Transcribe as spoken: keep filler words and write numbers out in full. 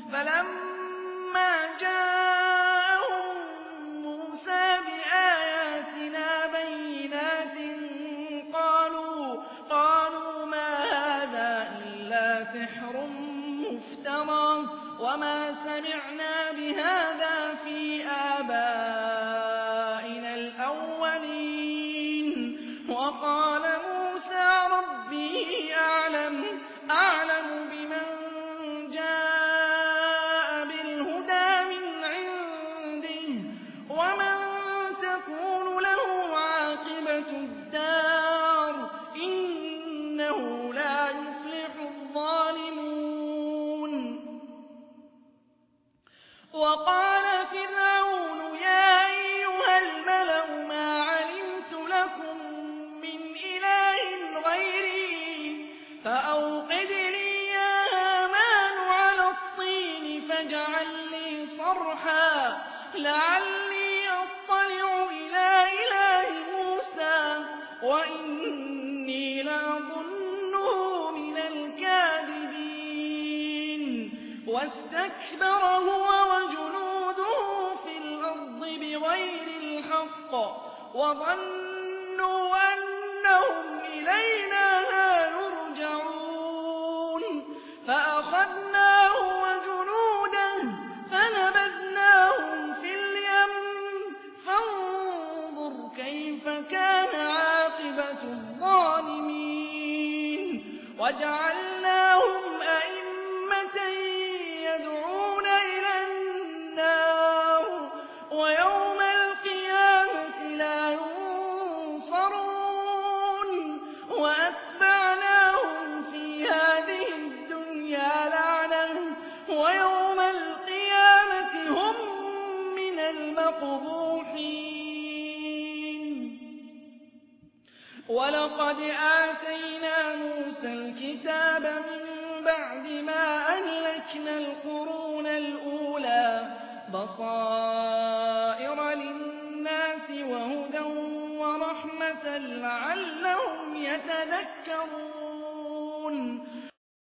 فلما جاءهم موسى بآياتنا بينات قالوا قالوا ما هذا إلا سحر مفترى وما سمعنا بهذا في آبائنا الأولين. وقال موسى ربي أعلم أعلم بمن جاء بالهدى من عنده ومن تكون له عاقبة الدار إنه لا يفلح الظالمون. وقال فرعون يا أيها الملأ ما علمت لكم من إله غيري فأوقد لي يا هامان على الطين فاجعل لي صرحا لعلي أطلع إلى إله موسى وإني لأظنه من الكاذبين. واستكبر هو وجنوده في الأرض بغير الحق وظنوا أنهم إلينا لا يرجعون. فأخذناه وجنوده فنبذناهم في اليم فانظر كيف كان عاقبة الظالمين. وجعلناهم أئمة يدعون إلى النار ويوم القيامة لا ينصرون. وأتبعناهم في هذه الدنيا لعنة ويوم القيامة هم من المقبوحين. ولقد آتينا موسى الكتاب من بعد ما أهلكنا القرون الأولى بصائر للناس وهدى ورحمة لعلهم يتذكرون.